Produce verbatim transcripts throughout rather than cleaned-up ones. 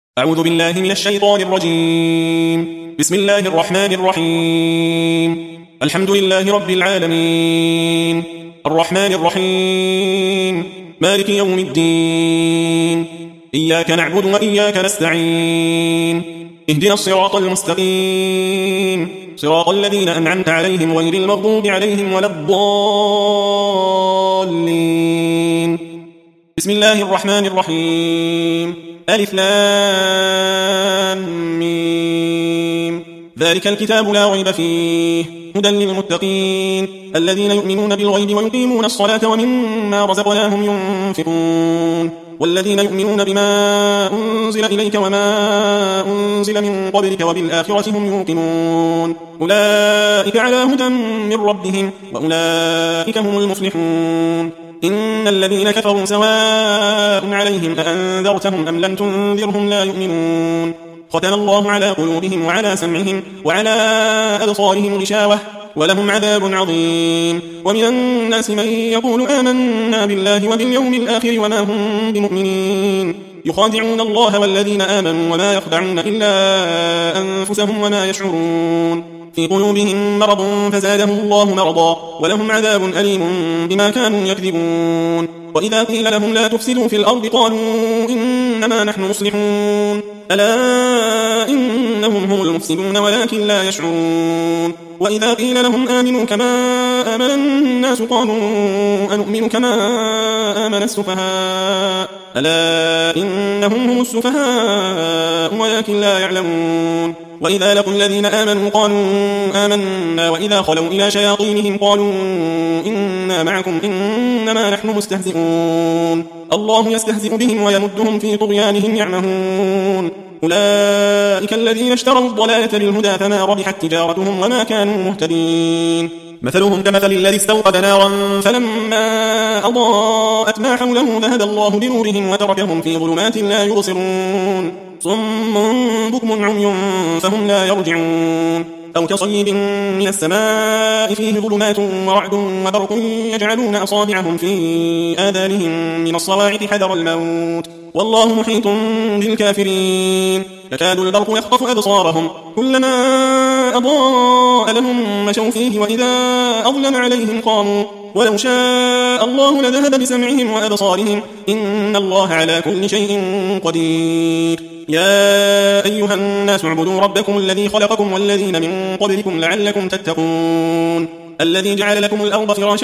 أعوذ بالله من الشيطان الرجيم. بسم الله الرحمن الرحيم. الحمد لله رب العالمين، الرحمن الرحيم، مالك يوم الدين. إياك نعبد وإياك نستعين، اهدنا الصراط المستقيم، صراط الذين أنعمت عليهم غير المغضوب عليهم ولا الضالين. بسم الله الرحمن الرحيم. ألف لام ميم. ذلك الكتاب لا ريب فيه هدى للمتقين الذين يؤمنون بالغيب ويقيمون الصلاة ومما رزقناهم ينفقون والذين يؤمنون بما أنزل إليك وما أنزل من قبلك وبالآخرة هم يوقنون أولئك على هدى من ربهم وأولئك هم المفلحون. إن الذين كفروا سواء عليهم أأنذرتهم أم لم تنذرهم لا يؤمنون. ختم الله على قلوبهم وعلى سمعهم وعلى أبصارهم غشاوة ولهم عذاب عظيم. ومن الناس من يقول آمنا بالله وباليوم الآخر وما هم بمؤمنين يخادعون الله والذين آمنوا وما يخدعون إلا أنفسهم وما يشعرون. في قلوبهم مرض فزادهم الله مرضا ولهم عذاب أليم بما كانوا يكذبون. وإذا قيل لهم لا تفسدوا في الأرض قالوا إنما نحن مصلحون ألا إنهم هم المفسدون ولكن لا يشعرون. وإذا قيل لهم آمنوا كما آمن الناس قالوا أنؤمن كما آمن السفهاء ألا إنهم هم السفهاء ولكن لا يعلمون. وإذا لقوا الذين آمنوا قالوا آمنا وإذا خلوا إلى شياطينهم قالوا إنا معكم إنما نحن مستهزئون الله يستهزئ بهم ويمدهم في طغيانهم يعمهون. أولئك الذين اشتروا الضلالة بالهدى فما ربحت تجارتهم وما كانوا مهتدين. مثلهم كمثل الذي استوقد نارا فلما أضاءت ما حوله ذهب الله بنورهم وتركهم في ظلمات لا يبصرون صم بكم عمي فهم لا يرجعون. أو كصيب من السماء فيه ظلمات ورعد وبرق يجعلون أصابعهم في آذانهم من الصواعق حذر الموت والله محيط بالكافرين. يكاد البرق يخطف أبصارهم كلما أضاء لهم مشوا فيه وإذا أظلم عليهم قاموا ولو شاء الله لذهب بسمعهم وأبصارهم إن الله على كل شيء قدير. يا أيها الناس اعبدوا ربكم الذي خلقكم والذين من قبلكم لعلكم تتقون الذي جعل لكم الأرض فراشا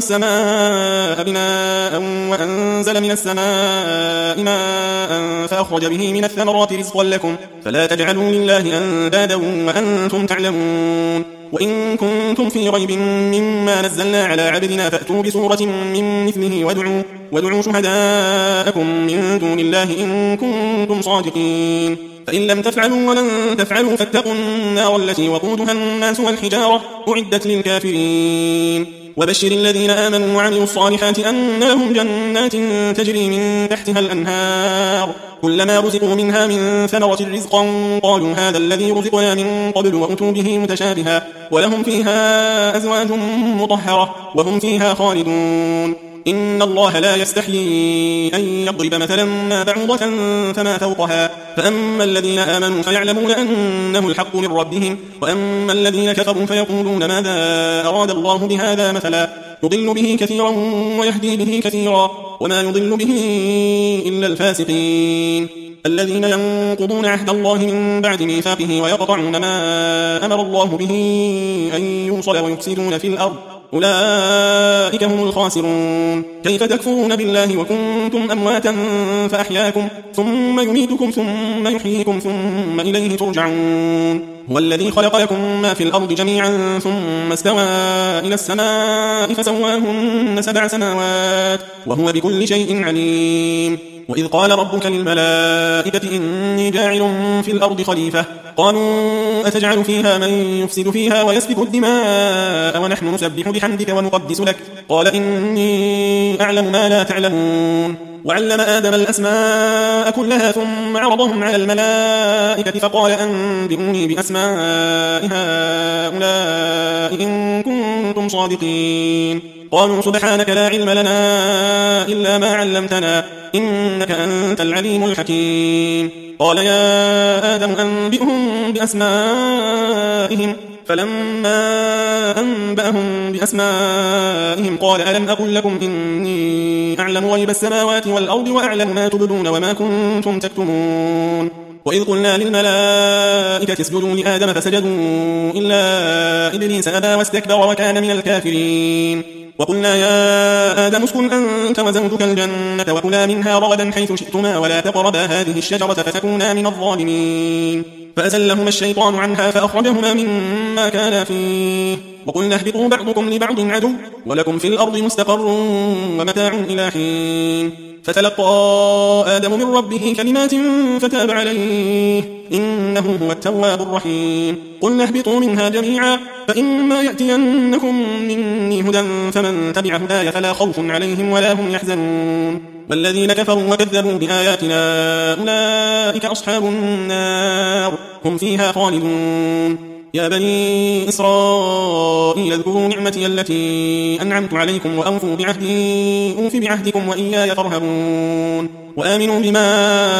والسماء بناء وأنزل من السماء ماء فأخرج به من الثمرات رزقا لكم فلا تجعلوا لله أندادا وأنتم تعلمون. وإن كنتم في ريب مما نزلنا على عبدنا فأتوا بسورة من مثله وادعوا, وادعوا شهداءكم من دون الله إن كنتم صادقين. فإن لم تفعلوا ولن تفعلوا فاتقوا النار التي وقودها الناس والحجارة أعدت للكافرين. وبشر الذين آمنوا وعملوا الصالحات أن لهم جنات تجري من تحتها الأنهار كلما رزقوا منها من ثمرة رزقا قالوا هذا الذي رزقنا من قبل وأتوا به متشابها ولهم فيها أزواج مطهرة وهم فيها خالدون. إن الله لا يستحيي أن يضرب مثلا ما بعوضة فما فوقها فأما الذين آمنوا فيعلمون أنه الحق من ربهم وأما الذين كفروا فيقولون ماذا أراد الله بهذا مثلا يضل به كثيرا ويهدي به كثيرا وما يضل به إلا الفاسقين الذين ينقضون عهد الله من بعد ميثاقه ويقطعون ما أمر الله به أن يوصل ويفسدون في الأرض أولئك هم الخاسرون. كيف تكفرون بالله وكنتم أمواتا فأحياكم ثم يميتكم ثم يحييكم ثم إليه ترجعون. هو الذي خلق لكم ما في الأرض جميعا ثم استوى إلى السماء فسواهن سبع سماوات وهو بكل شيء عليم. وإذ قال ربك للملائكة إني جاعل في الأرض خليفة قالوا أتجعل فيها من يفسد فيها ويسفك الدماء ونحن نسبح بحمدك ونقدس لك قال إني أعلم ما لا تعلمون. وعلم آدم الأسماء كلها ثم عرضهم على الملائكة فقال أنبئوني بأسماء هؤلاء إن كنتم صادقين قالوا سبحانك لا علم لنا إلا ما علمتنا إنك أنت العليم الحكيم. قال يا آدم أنبئهم بأسمائهم فلما أنبأهم بأسمائهم قال ألم أقل لكم إني أعلم غيب السماوات والأرض وأعلم ما تبدون وما كنتم تكتمون. وإذ قلنا للملائكة اسجدوا لآدم فسجدوا إلا إبليس أبى واستكبر وكان من الكافرين. وقلنا يا آدم اسكن أنت وزوجك الجنة وكلا منها رغدا حيث شئتما ولا تقربا هذه الشجرة فتكونا من الظالمين. فأزلهما الشيطان عنها فأخرجهما مما كانا فيه. وقلنا اهبطوا بعضكم لبعض عدو ولكم في الأرض مستقر ومتاع إلى حين. فتلقى آدم من ربه كلمات فتاب عليه إنه هو التواب الرحيم. قلنا اهبطوا منها جميعا فإما يأتينكم مني هدى فمن تبع هداي فلا خوف عليهم ولا هم يحزنون. والذين كفروا وكذبوا بآياتنا أولئك أصحاب النار هم فيها خالدون. يا بني إسرائيل اذكروا نعمتي التي أنعمت عليكم وأوفوا بعهدي أوف بعهدكم وإياي فارهبون. وآمنوا بما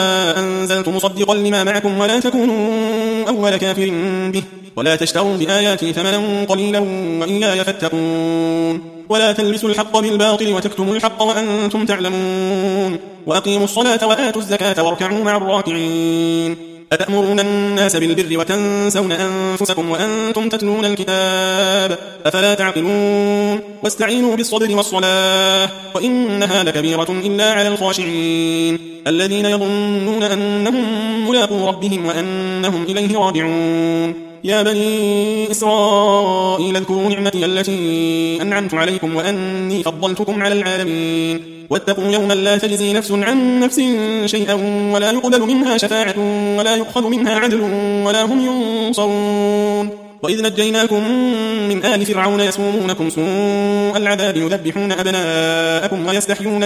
أنزلت مصدقا لما معكم ولا تكونوا أول كافر به ولا تشتروا بآياتي ثمنا قليلا وإياي فاتقون. ولا تلبسوا الحق بالباطل وتكتموا الحق وأنتم تعلمون. وأقيموا الصلاة وآتوا الزكاة واركعوا مع الراكعين. أتأمرون الناس بالبر وتنسون أنفسكم وأنتم تتلون الكتاب أفلا تعقلون. واستعينوا بالصبر والصلاة وإنها لكبيرة إلا على الخاشعين الذين يظنون أنهم ملاقو ربهم وأنهم إليه راجعون. يا بني إسرائيل اذكروا نعمتي التي أنعمت عليكم وأني فضلتكم على العالمين. واتقوا يوما لا تجزي نفس عن نفس شيئا ولا يقبل منها شفاعة ولا يؤخذ منها عدل ولا هم ينصرون. وإذ نجيناكم من آل فرعون يسومونكم سوء العذاب يذبحون أبناءكم ويستحيون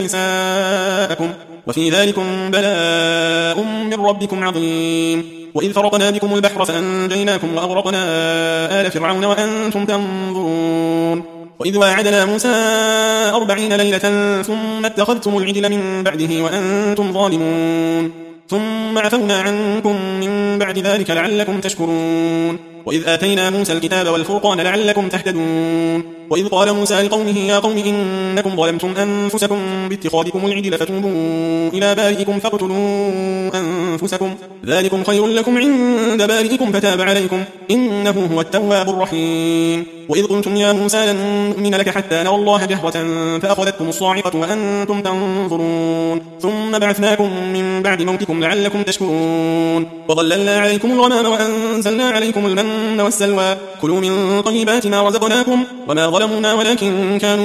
نساءكم وفي ذلكم بلاء من ربكم عظيم. وإذ فرقنا بكم البحر فأنجيناكم وأغرقنا آل فرعون وأنتم تنظرون. وإذ واعدنا موسى أربعين ليلة ثم اتخذتم العجل من بعده وأنتم ظالمون ثم عفونا عنكم من بعد ذلك لعلكم تشكرون. وإذ آتينا موسى الكتاب والفرقان لعلكم تهتدون. وإذ قال موسى لقومه يا قوم إنكم ظلمتم أنفسكم باتخاذكم العجل فتوبوا إلى بارئكم فاقتلوا أنفسكم ذلكم خير لكم عند بارئكم فتاب عليكم إنه هو التواب الرحيم. وإذ قلتم يا موسى لن نؤمن لك حتى نرى الله جهرة فأخذتكم الصاعقة وأنتم تنظرون ثم بعثناكم من بعد موتكم لعلكم تشكرون. وظللنا عليكم الغمام وأنزلنا عليكم المن والسلوى كلوا من طيبات ما رزقناكم وما ظلمونا ولكن كانوا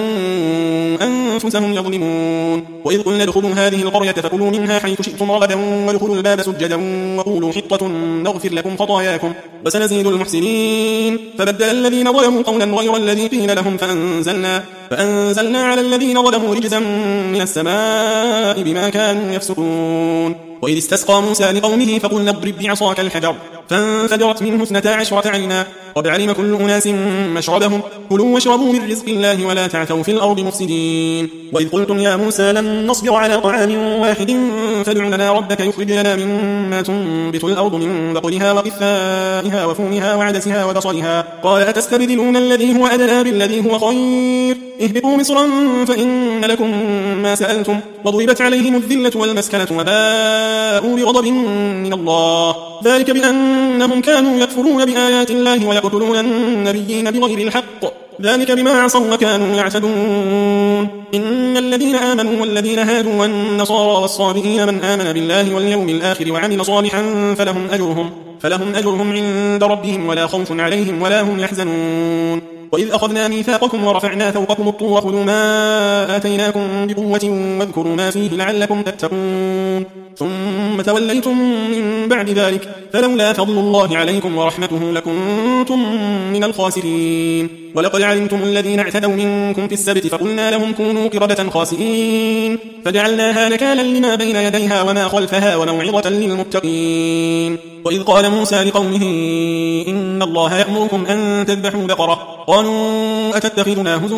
أنفسهم يظلمون. وإذ قلنا ادخلوا هذه القرية فكلوا منها حيث شئتم رغدا وادخلوا الباب سجدا وقولوا حطة نغفر لكم خطاياكم وسنزيد المحسنين. فبدل الذين ظلموا قولا غير الذي قيل لهم فأنزلنا, فأنزلنا على الذين ظلموا رجزا من السماء بما كانوا يفسقون. وإذ استسقى موسى لقومه فقلنا اضرب بعصاك الحجر فانفجرت منه اثنتا عشرة عينا قد علم كل أناس مشربهم كلوا واشربوا من رزق الله ولا تعثوا في الأرض مفسدين. وإذ قلتم يا موسى لن نصبر على طعام واحد فادع لنا ربك يخرج لنا مما تنبت الأرض من بقلها وقثائها وفومها وعدسها وبصلها قال أتستبدلون الذي هو أدنى بالذي هو خير اهبطوا مصرا فإن لكم ما سألتم وضربت عليهم الذلة والمسكنة وباءوا بغضب من الله ذلك بأنهم كانوا يكفرون بآيات الله ويقتلون النبيين بغير الحق ذلك بما عصوا وكانوا يعتدون. إن الذين آمنوا والذين هادوا والنصارى والصابئين من آمن بالله واليوم الآخر وعمل صالحا فلهم أجرهم, فلهم أجرهم عند ربهم ولا خوف عليهم ولا هم يحزنون. وإذ أخذنا ميثاقكم ورفعنا فوقكم الطور خذوا ما آتيناكم بقوة واذكروا ما فيه لعلكم تتقون ثم توليتم من بعد ذلك فلولا فضل الله عليكم ورحمته لكنتم من الخاسرين. ولقد علمتم الذين اعتدوا منكم في السبت فقلنا لهم كونوا قردة خاسئين فجعلناها نكالا لما بين يديها وما خلفها وموعظة للمتقين. وإذ قال موسى لقومه إن الله يأمركم أن تذبحوا بقرة قالوا أتتخذنا هزوا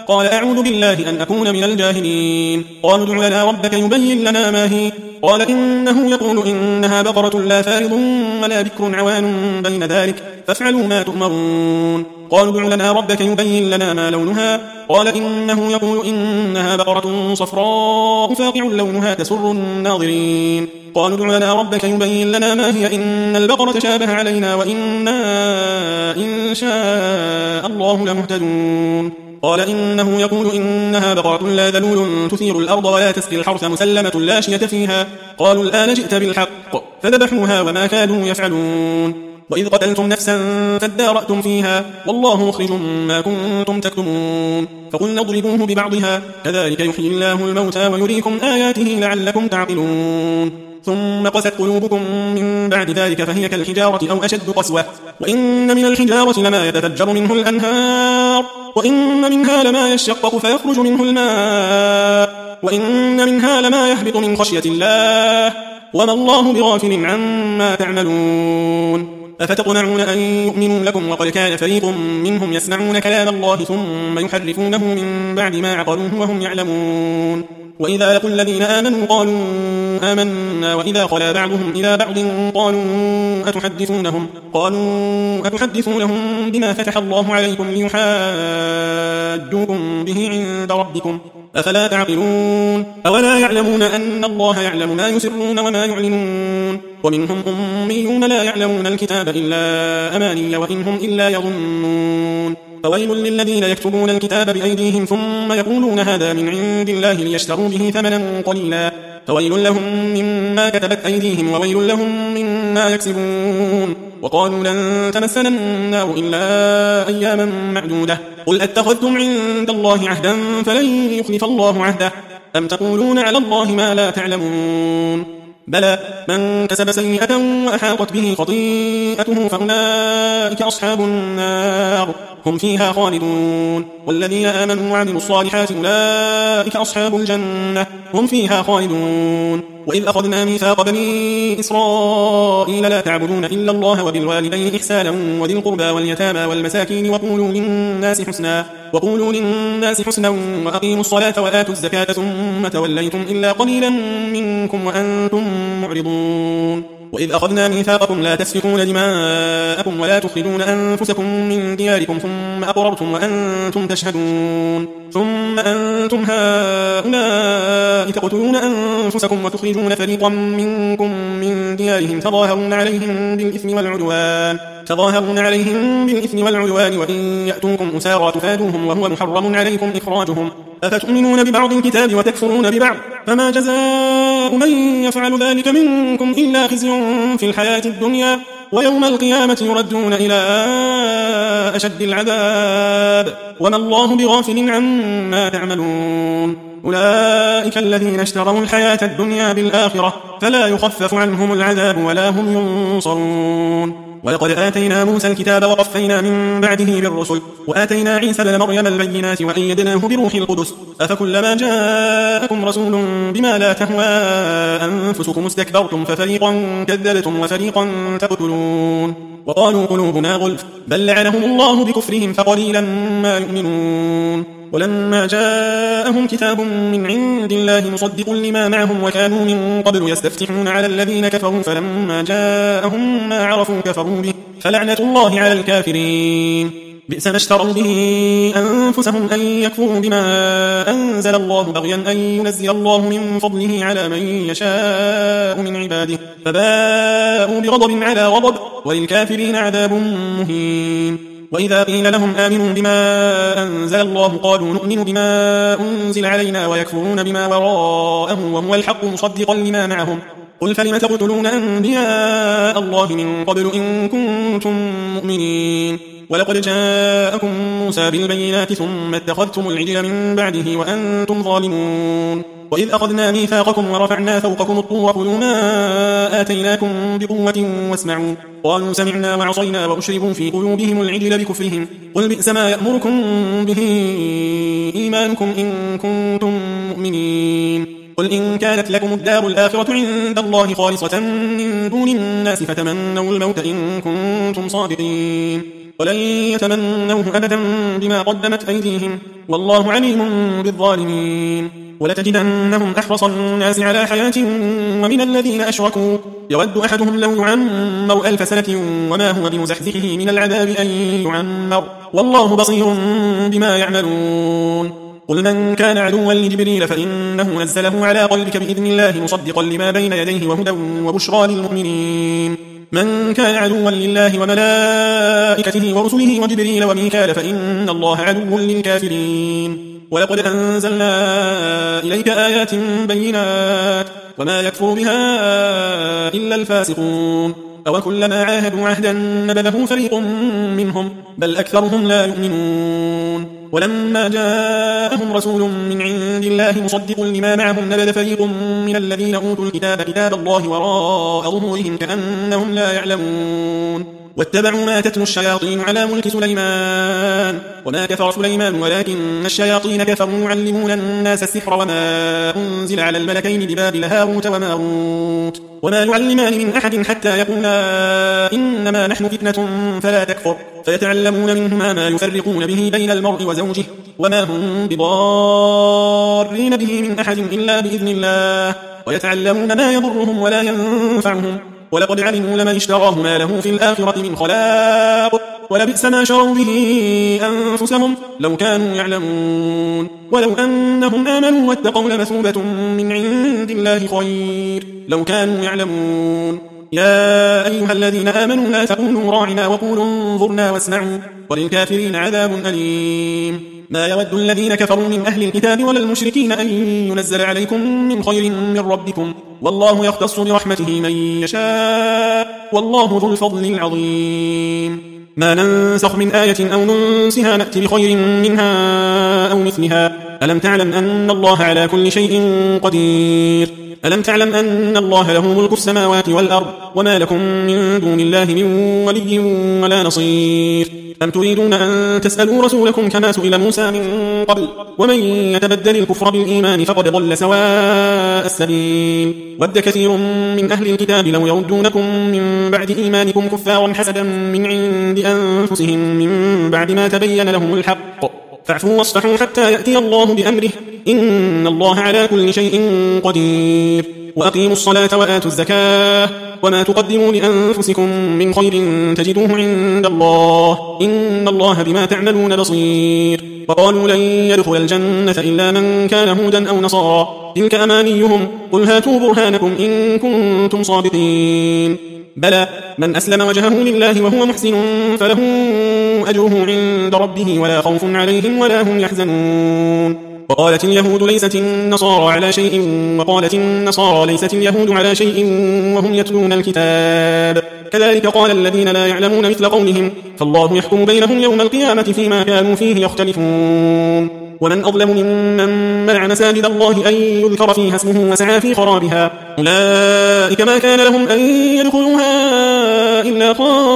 قال أعوذ بالله أن أكون من الجاهلين قالوا ادع لنا ربك يبين لنا ما هي قال إنه يقول إنها بقرة لا فارض ولا بكر عوان بين ذلك فافعلوا ما تؤمرون قالوا ادع لنا ربك يبين لنا ما لونها قال إنه يقول إنها بقرة صفراء فاقع لونها تسر الناظرين قالوا ادع لنا ربك يبين لنا ما هي إن البقرة تشابه علينا وإنا إن شاء الله لمهتدون قال إنه يقول إنها بقرة لا ذلول تثير الأرض ولا تسقي الحرث مسلمة لا شية فيها قالوا الآن جئت بالحق فذبحوها وما كادوا يفعلون وإذ قتلتم نفسا فادارأتم فيها والله مخرج ما كنتم تكتمون فقلنا اضربوه ببعضها كذلك يحيي الله الموتى ويريكم آياته لعلكم تعقلون ثم قست قلوبكم من بعد ذلك فهي كالحجارة أو أشد قسوة وإن من الحجارة لما يتفجر منه الأنهار وإن منها لما يشقق فيخرج منه الماء وإن منها لما يهبط من خشية الله وما الله بغافل عما تعملون أفتطمعون أن يؤمنوا لكم وقد كان فريق منهم يسمعون كلام الله ثم يحرفونه من بعد ما عقلوه وهم يعلمون وإذا لقوا الذين آمنوا قالوا آمنا وإذا خلا بعضهم إلى بعض قالوا أتحدثونهم قالوا أتحدثونهم بما فتح الله عليكم ليحاجوكم به عند ربكم أفلا تعقلون أولا يعلمون أن الله يعلم ما يسرون وما يعلنون ومنهم أميون لا يعلمون الكتاب إلا أماني وإنهم إلا يظنون فويل للذين يكتبون الكتاب بأيديهم ثم يقولون هذا من عند الله ليشتروا به ثمنا قليلا فويل لهم مما كتبت أيديهم وويل لهم مما يكسبون وقالوا لن تمسنا النار إلا أياما معدودة قل أتخذتم عند الله عهدا فلن يخلف الله عهده أم تقولون على الله ما لا تعلمون بلى من كسب سيئة وأحاطت به خطيئته فأولئك أصحاب النار هم فيها خالدون والذين آمنوا وعملوا الصالحات أولئك أصحاب الجنة هم فيها خالدون وإذ أخذنا ميثاق بني إسرائيل لا تعبدون إلا الله وبالوالدين إحسانا وذي القربى واليتامى والمساكين وقولوا للناس حسنا وقولوا للناس حسنا وأقيموا الصلاة وآتوا الزكاة ثم توليتم إلا قليلا منكم وأنتم معرضون وإذ أخذنا ميثاقكم لا تسفكون دماءكم ولا تخرجون أنفسكم من دياركم ثم أقررتم وأنتم تشهدون ثم أنتم هؤلاء تقتلون أنفسكم وتخرجون فريقا منكم من ديارهم تظاهرون عليهم بالإثم والعدوان تظاهرون عليهم بالإثم والعدوان وإن يأتوكم أسارى تفادوهم وهو محرم عليكم إخراجهم أفتؤمنون ببعض الكتاب وتكفرون ببعض فما جزاء من يفعل ذلك منكم إلا خزي في الحياة الدنيا ويوم القيامة يردون إلى أشد العذاب وما الله بغافل عما تعملون أولئك الذين اشتروا الحياة الدنيا بالآخرة فلا يخفف عنهم العذاب ولا هم ينصرون ولقد آتينا موسى الكتاب وقفينا من بعده بالرسل وآتينا عيسى ابن مريم البينات وأيدناه بروح القدس أفكلما جاءكم رسول بما لا تهوى أنفسكم استكبرتم ففريقا كذبتم وفريقا تقتلون وقالوا قلوبنا غلف بل لعنهم الله بكفرهم فقليلا ما يؤمنون ولما جاءهم كتاب من عند الله مصدق لما معهم وكانوا من قبل يستفتحون على الذين كفروا فلما جاءهم ما عرفوا كفروا به فلعنة الله على الكافرين بئس ما اشتروا به أنفسهم أن يكفروا بما أنزل الله بغيا أن ينزل الله من فضله على من يشاء من عباده فباءوا بغضب على غضب وللكافرين عذاب مهين وإذا قيل لهم آمنوا بما أنزل الله قالوا نؤمن بما أنزل علينا ويكفرون بما وراءه وهو الحق مصدقا لما معهم قل فلم تقتلون أنبياء الله من قبل إن كنتم مؤمنين ولقد جاءكم موسى بالبينات ثم اتخذتم العجل من بعده وأنتم ظالمون وإذ أخذنا ميثاقكم ورفعنا فوقكم الطور خذوا ما آتيناكم بقوة واسمعوا قالوا سمعنا وعصينا وأشربوا في قلوبهم العجل بكفرهم قل بئس ما يأمركم به إيمانكم إن كنتم مؤمنين قل إن كانت لكم الدار الآخرة عند الله خالصة من دون الناس فتمنوا الموت إن كنتم صادقين ولن يتمنوه أبدا بما قدمت أيديهم والله عليم بالظالمين. ولتجدنهم أحرص الناس على حياة ومن الذين أشركوا يود أحدهم لو يعمر ألف سنة وما هو بمزحزحه من العذاب أن يعمر والله بصير بما يعملون. قل من كان عدوا لجبريل فإنه نزله على قلبك بإذن الله مصدقا لما بين يديه وهدى وبشرى للمؤمنين. من كان عدوا لله وملائكته ورسله وجبريل وميكال فإن الله عدو للكافرين. ولقد أنزلنا إليك آيات بينات وما يكفر بها إلا الفاسقون. أو كلما عاهدوا عهدا نبذه فريق منهم بل أكثرهم لا يؤمنون. ولما جاءهم رسول من عند الله مصدق لما معهم نبذ فريق من الذين أوتوا الكتاب كتاب الله وراء ظهورهم كأنهم لا يعلمون. واتبعوا ما تتلو الشياطين على ملك سليمان وما كفر سليمان ولكن الشياطين كفروا يعلمون الناس السحر وما أنزل على الملكين ببابل هاروت وماروت وما يعلمان من أحد حتى يقولا إنما نحن فتنة فلا تكفر فيتعلمون منهما ما يفرقون به بين المرء وزوجه وما هم بضارين به من أحد إلا بإذن الله ويتعلمون ما يضرهم ولا ينفعهم ولقد علموا لمن اشتراه ما له في الآخرة من خلاق ولبئس ما شروا به أنفسهم لو كانوا يعلمون. ولو أنهم آمنوا واتقوا لمثوبة من عند الله خير لو كانوا يعلمون. يا أيها الذين آمنوا لا تقولوا راعنا وقولوا انظرنا واسمعوا وللكافرين عذاب أليم. ما يود الذين كفروا من أهل الكتاب ولا المشركين أن ينزل عليكم من خير من ربكم والله يختص برحمته من يشاء والله ذو الفضل العظيم. ما ننسخ من آية أو ننسها نأتي بخير منها أو مثلها ألم تعلم أن الله على كل شيء قدير. ألم تعلم أن الله له ملك السماوات والأرض وما لكم من دون الله من ولي ولا نصير. أم تريدون أن تسألوا رسولكم كما سئل موسى من قبل ومن يتبدل الكفر بالإيمان فقد ضل سواء السبيل. ود كثير من أهل الكتاب لو يردونكم من بعد إيمانكم كفارا حسدا من عند أنفسهم من بعد ما تبين لهم الحق فاعفوا واصفحوا حتى يأتي الله بأمره إن الله على كل شيء قدير. وأقيموا الصلاة وآتوا الزكاة وما تقدموا لأنفسكم من خير تجدوه عند الله إن الله بما تعملون بصير. وقالوا لن يدخل الجنة إلا من كان هودا أو نصارى تلك أمانيهم قل هاتوا برهانكم إن كنتم صادقين. بلى من أسلم وجهه لله وهو محسن فله أجره عند ربه ولا خوف عليهم ولا هم يحزنون. وقالت اليهود ليست النصارى على شيء وقالت النصارى ليست اليهود على شيء وهم يتلون الكتاب كذلك قال الذين لا يعلمون مثل قولهم فالله يحكم بينهم يوم القيامة فيما كانوا فيه يختلفون. ومن أظلم ممن منع مساجد الله أن يذكر فيها اسمه وسعى في خرابها أولئك ما كان لهم أن يدخلوها إلا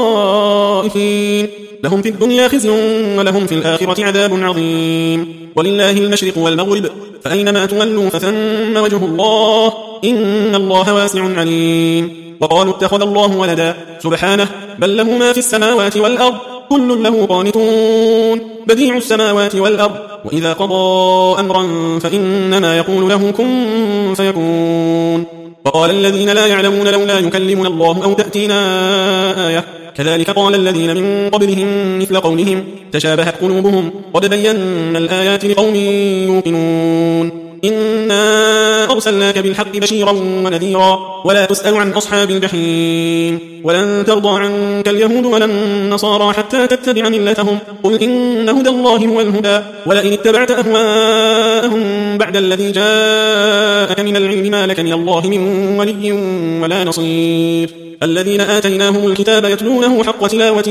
خائفين لهم في الدنيا خزي ولهم في الآخرة عذاب عظيم. ولله المشرق والمغرب فأينما تولوا فثم وجه الله إن الله واسع عليم. وقالوا اتخذ الله ولدا سبحانه بل له ما في السماوات والأرض كل له قانتون بديع السماوات والأرض وإذا قضى أمرا فإنما يقول له كن فيكون. وقال الذين لا يعلمون لولا يكلمنا الله أو تأتينا آية كذلك قال الذين من قبلهم مثل قولهم تشابهت قلوبهم قد بينا الآيات لقوم يوقنون. إنا أرسلناك بالحق بشيرا ونذيرا ولا تسأل عن أصحاب الجحيم ولن ترضى عنك اليهود ولا النصارى حتى تتبع ملتهم قل إن هدى الله هو الهدى ولئن اتبعت أهواءهم بعد الذي جاءك من العلم ما لك من الله من ولي ولا نصير. الذين آتيناهم الكتاب يتلونه حق تلاوته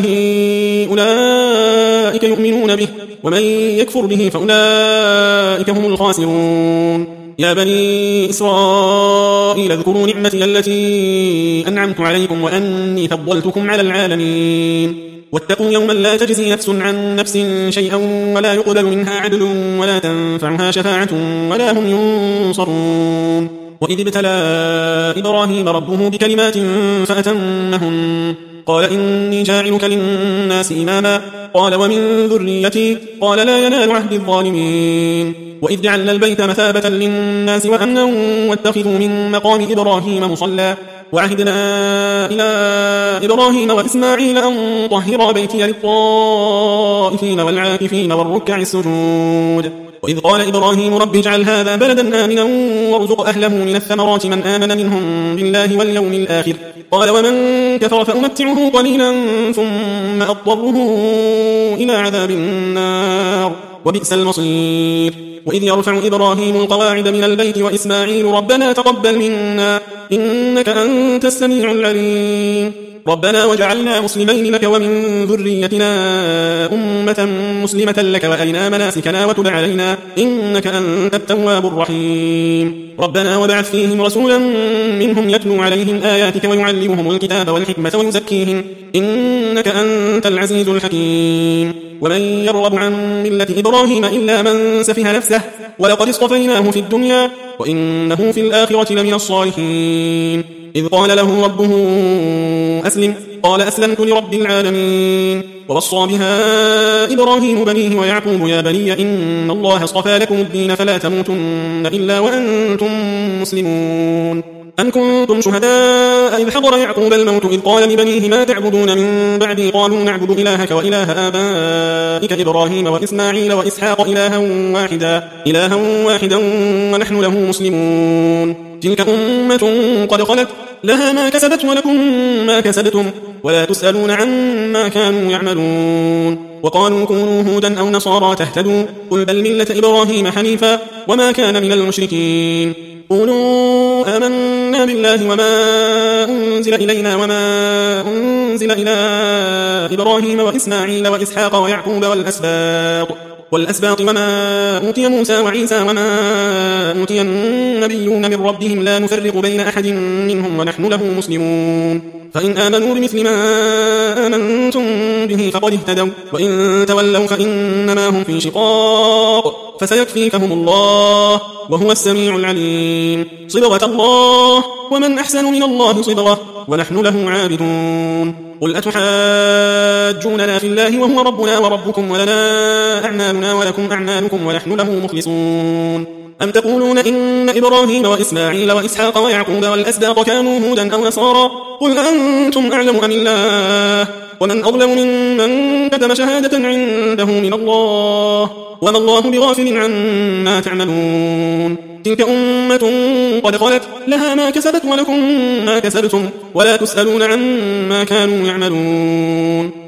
أولئك يؤمنون به ومن يكفر به فأولئك هم الخاسرون. يا بني إسرائيل اذكروا نعمتي التي أنعمت عليكم وأني فضلتكم على العالمين واتقوا يوما لا تجزي نفس عن نفس شيئا ولا يقبل منها عدل ولا تنفعها شفاعة ولا هم ينصرون. وإذ ابتلى إبراهيم ربه بكلمات فأتمهن قال إني جاعلك للناس إماما قال ومن ذريتي قال لا ينال عهد الظالمين وإذ جعلنا البيت مثابة للناس وأمنا واتخذوا من مقام إبراهيم مصلى وعهدنا إلى إبراهيم وإسماعيل أن طهرا بيتي للطائفين والعاكفين والركع السجود وإذ قال إبراهيم رب اجعل هذا بلدا آمنا وارزق أهله من الثمرات من آمن منهم بالله واليوم الآخر قال ومن كفر فأمتعه قليلا ثم أضطره إلى عذاب النار وبئس المصير وإذ يرفع إبراهيم القواعد من البيت وإسماعيل ربنا تقبل منا إنك أنت السميع العليم ربنا وجعلنا مسلمين لك ومن ذريتنا أمة مسلمة لك وأرنا مناسكنا وتب علينا إنك أنت التواب الرحيم ربنا وبعث فيهم رسولا منهم يتلو عليهم آياتك ويعلمهم الكتاب والحكمة ويزكيهم إنك أنت العزيز الحكيم ومن يرغب عن ملة إبراهيم إلا من سفه نفسه ولقد اصطفيناه في الدنيا وإنه في الآخرة لمن الصالحين إذ قال له ربه أسلم قال أسلمت لرب العالمين ووصى بها إبراهيم بنيه ويعقوب يا بني إن الله اصطفى لكم الدين فلا تموتن إلا وأنتم مسلمون أم كنتم شهداء إذ حضر يعقوب الموت إذ قال لبنيه ما تعبدون من بعدي قالوا نعبد إلهك وإله آبائك إبراهيم وإسماعيل وإسحاق إلها واحدا إلها واحدا ونحن له مسلمون تلك أمة قد خلت لها ما كسبت ولكم ما كسبتم ولا تسألون عما كانوا يعملون وقالوا كونوا هودا أو نصارى تهتدوا قل بل ملة إبراهيم حنيفا وما كان من المشركين قولوا آمنا بالله وما أنزل إلينا وما أنزل إلى إبراهيم وإسماعيل وإسحاق ويعقوب والأسباط والأسباط وما أوتي موسى وعيسى وما أوتي النبيون من ربهم لا نفرق بين أحد منهم ونحن له مسلمون فإن آمنوا بمثل ما آمنتم به فقد اهتدوا وإن تولوا فإنما هم في شقاق فسيكفيكهم الله وهو السميع العليم صبغة الله ومن أحسن من الله صبغة ونحن له عابدون قل أتحاجوننا في الله وهو ربنا وربكم ولنا أعمالنا ولكم أعمالكم ونحن له مخلصون أم تقولون إن إبراهيم وإسماعيل وإسحاق ويعقوب والأسباط كانوا هودا أو نصارى قل أنتم أعلم أم الله ومن أظلم ممن كتم شهادة عنده من الله وما الله بغافل عما تعملون تلك أمة قد خلت لها ما كسبت ولكم ما كسبتم ولا تسألون عما كانوا يعملون